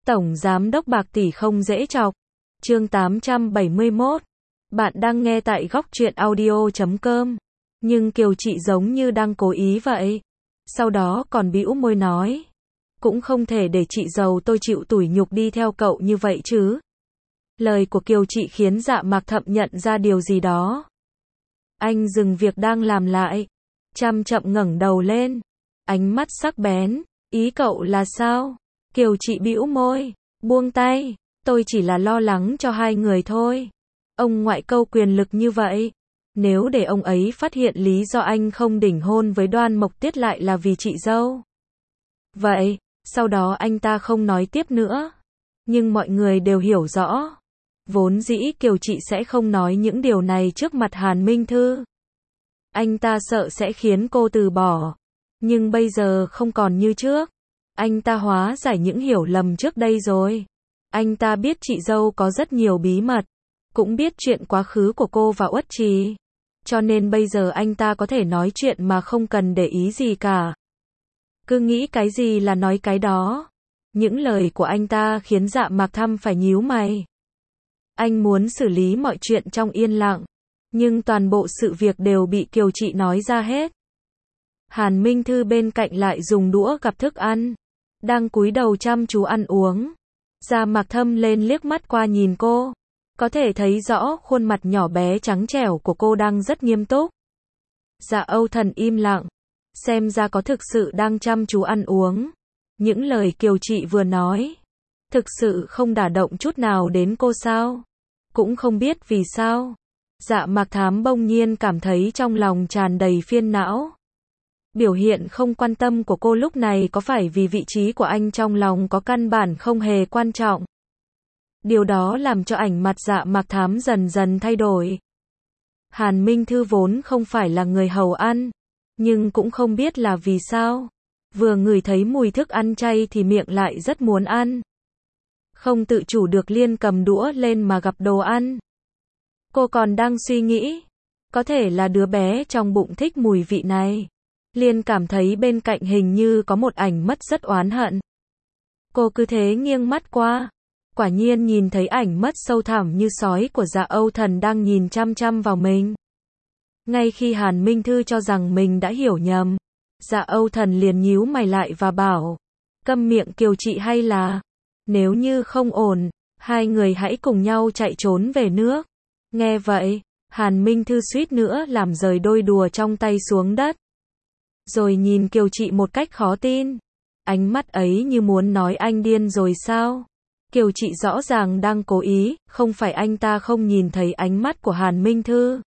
Tổng Giám đốc Bạc Tỷ không dễ chọc. Chương 871. Bạn đang nghe tại góc truyện audio.com. Nhưng Kiều chị giống như đang cố ý vậy. Sau đó còn bĩu môi nói. Cũng không thể để chị dâu tôi chịu tủi nhục đi theo cậu như vậy chứ. Lời của Kiều chị khiến Dạ Mạc Thậm nhận ra điều gì đó. Anh dừng việc đang làm lại. Chậm chậm ngẩng đầu lên. Ánh mắt sắc bén. Ý cậu là sao? Kiều chị bĩu môi. Buông tay. Tôi chỉ là lo lắng cho hai người thôi. Ông ngoại câu quyền lực như vậy. Nếu để ông ấy phát hiện lý do anh không đỉnh hôn với Đoan Mộc Tiết lại là vì chị dâu. Vậy, sau đó anh ta không nói tiếp nữa. Nhưng mọi người đều hiểu rõ. Vốn dĩ Kiều chị sẽ không nói những điều này trước mặt Hàn Minh Thư. Anh ta sợ sẽ khiến cô từ bỏ. Nhưng bây giờ không còn như trước. Anh ta hóa giải những hiểu lầm trước đây rồi. Anh ta biết chị dâu có rất nhiều bí mật. Cũng biết chuyện quá khứ của cô và Uất Trì. Cho nên bây giờ anh ta có thể nói chuyện mà không cần để ý gì cả. Cứ nghĩ cái gì là nói cái đó. Những lời của anh ta khiến Dạ Mạc Thâm phải nhíu mày. Anh muốn xử lý mọi chuyện trong yên lặng. Nhưng toàn bộ sự việc đều bị Kiều chị nói ra hết. Hàn Minh Thư bên cạnh lại dùng đũa gắp thức ăn. Đang cúi đầu chăm chú ăn uống. Dạ Mạc Thâm lên liếc mắt qua nhìn cô. Có thể thấy rõ khuôn mặt nhỏ bé trắng trẻo của cô đang rất nghiêm túc. Dạ Âu Thần im lặng. Xem ra có thực sự đang chăm chú ăn uống. Những lời Kiều chị vừa nói. Thực sự không đả động chút nào đến cô sao? Cũng không biết vì sao. Dạ Mạc Thám bỗng nhiên cảm thấy trong lòng tràn đầy phiền não. Biểu hiện không quan tâm của cô lúc này có phải vì vị trí của anh trong lòng có căn bản không hề quan trọng. Điều đó làm cho ảnh mặt Dạ Mạc Thám dần dần thay đổi. Hàn Minh Thư vốn không phải là người hầu ăn. Nhưng cũng không biết là vì sao. Vừa ngửi thấy mùi thức ăn chay thì miệng lại rất muốn ăn. Không tự chủ được liền cầm đũa lên mà gắp đồ ăn. Cô còn đang suy nghĩ. Có thể là đứa bé trong bụng thích mùi vị này. Liền cảm thấy bên cạnh hình như có một ảnh mất rất oán hận. Cô cứ thế nghiêng mắt qua. Quả nhiên nhìn thấy ảnh mất sâu thẳm như sói của Dạ Âu Thần đang nhìn chăm chăm vào mình. Ngay khi Hàn Minh Thư cho rằng mình đã hiểu nhầm, Dạ Âu Thần liền nhíu mày lại và bảo, câm miệng Kiều chị hay là, nếu như không ổn, hai người hãy cùng nhau chạy trốn về nước. Nghe vậy, Hàn Minh Thư suýt nữa làm rời đôi đùa trong tay xuống đất. Rồi nhìn Kiều chị một cách khó tin. Ánh mắt ấy như muốn nói anh điên rồi sao? Kiều chị rõ ràng đang cố ý, không phải anh ta không nhìn thấy ánh mắt của Hàn Minh Thư.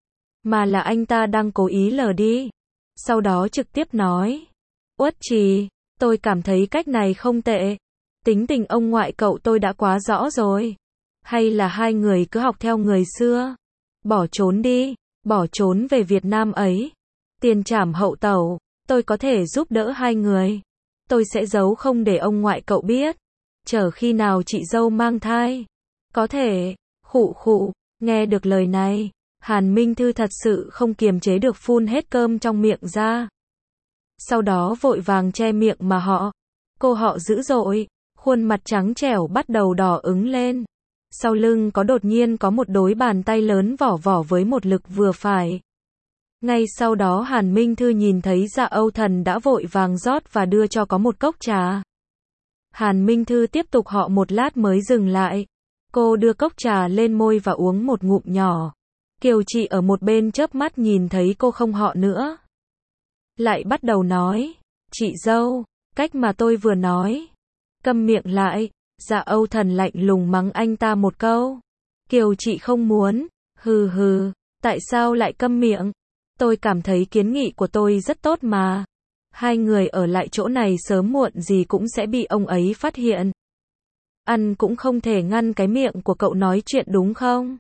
Mà là anh ta đang cố ý lờ đi. Sau đó trực tiếp nói. Uất Trì, tôi cảm thấy cách này không tệ. Tính tình ông ngoại cậu tôi đã quá rõ rồi. Hay là hai người cứ học theo người xưa. Bỏ trốn đi, bỏ trốn về Việt Nam ấy. Tiền trảm hậu tấu, tôi có thể giúp đỡ hai người. Tôi sẽ giấu không để ông ngoại cậu biết. Chờ khi nào chị dâu mang thai. Có thể, khụ khụ, nghe được lời này. Hàn Minh Thư thật sự không kiềm chế được phun hết cơm trong miệng ra. Sau đó vội vàng che miệng mà cô họ dữ dội, khuôn mặt trắng trẻo bắt đầu đỏ ửng lên. Sau lưng đột nhiên có một đôi bàn tay lớn vỏ vỏ với một lực vừa phải. Ngay sau đó Hàn Minh Thư nhìn thấy Dạ Âu Thần đã vội vàng rót và đưa cho có một cốc trà. Hàn Minh Thư tiếp tục họ một lát mới dừng lại. Cô đưa cốc trà lên môi và uống một ngụm nhỏ. Kiều chị ở một bên chớp mắt nhìn thấy cô không họ nữa. Lại bắt đầu nói. Chị dâu, cách mà tôi vừa nói. Câm miệng lại. Dạ Âu Thần lạnh lùng mắng anh ta một câu. Kiều chị không muốn. Hừ hừ, tại sao lại câm miệng? Tôi cảm thấy kiến nghị của tôi rất tốt mà. Hai người ở lại chỗ này sớm muộn gì cũng sẽ bị ông ấy phát hiện. Ăn cũng không thể ngăn cái miệng của cậu nói chuyện đúng không?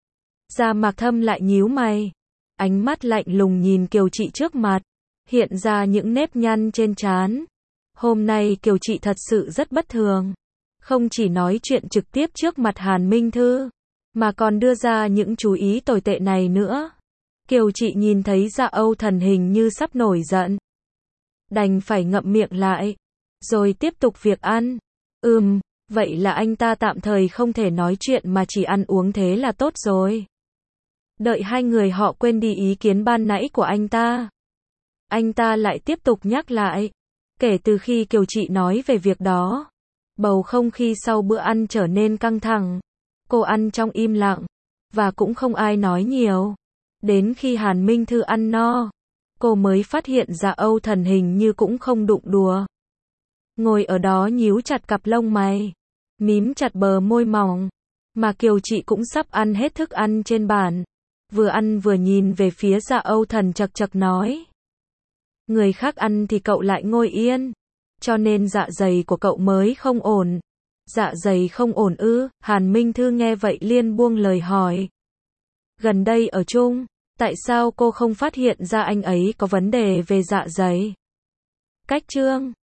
Dạ Mạc Thâm lại nhíu mày. Ánh mắt lạnh lùng nhìn Kiều chị trước mặt. Hiện ra những nếp nhăn trên trán. Hôm nay Kiều chị thật sự rất bất thường. Không chỉ nói chuyện trực tiếp trước mặt Hàn Minh Thư. Mà còn đưa ra những chú ý tồi tệ này nữa. Kiều chị nhìn thấy Dạ Âu Thần hình như sắp nổi giận. Đành phải ngậm miệng lại. Rồi tiếp tục việc ăn. Vậy là anh ta tạm thời không thể nói chuyện mà chỉ ăn uống thế là tốt rồi. Đợi hai người họ quên đi ý kiến ban nãy của anh ta lại tiếp tục nhắc lại. Kể từ khi Kiều Trị nói về việc đó, bầu không khí sau bữa ăn trở nên căng thẳng. Cô ăn trong im lặng, và cũng không ai nói nhiều. Đến khi Hàn Minh Thư ăn no, cô mới phát hiện ra Âu Thần hình như cũng không đụng đùa. Ngồi ở đó nhíu chặt cặp lông mày, mím chặt bờ môi mỏng, mà Kiều Trị cũng sắp ăn hết thức ăn trên bàn. Vừa ăn vừa nhìn về phía Dạ Âu Thần chậc chậc nói. Người khác ăn thì cậu lại ngồi yên, cho nên dạ dày của cậu mới không ổn. Dạ dày không ổn ư? Hàn Minh Thư nghe vậy liền buông lời hỏi. Gần đây ở chung, tại sao cô không phát hiện ra anh ấy có vấn đề về dạ dày? Cách chương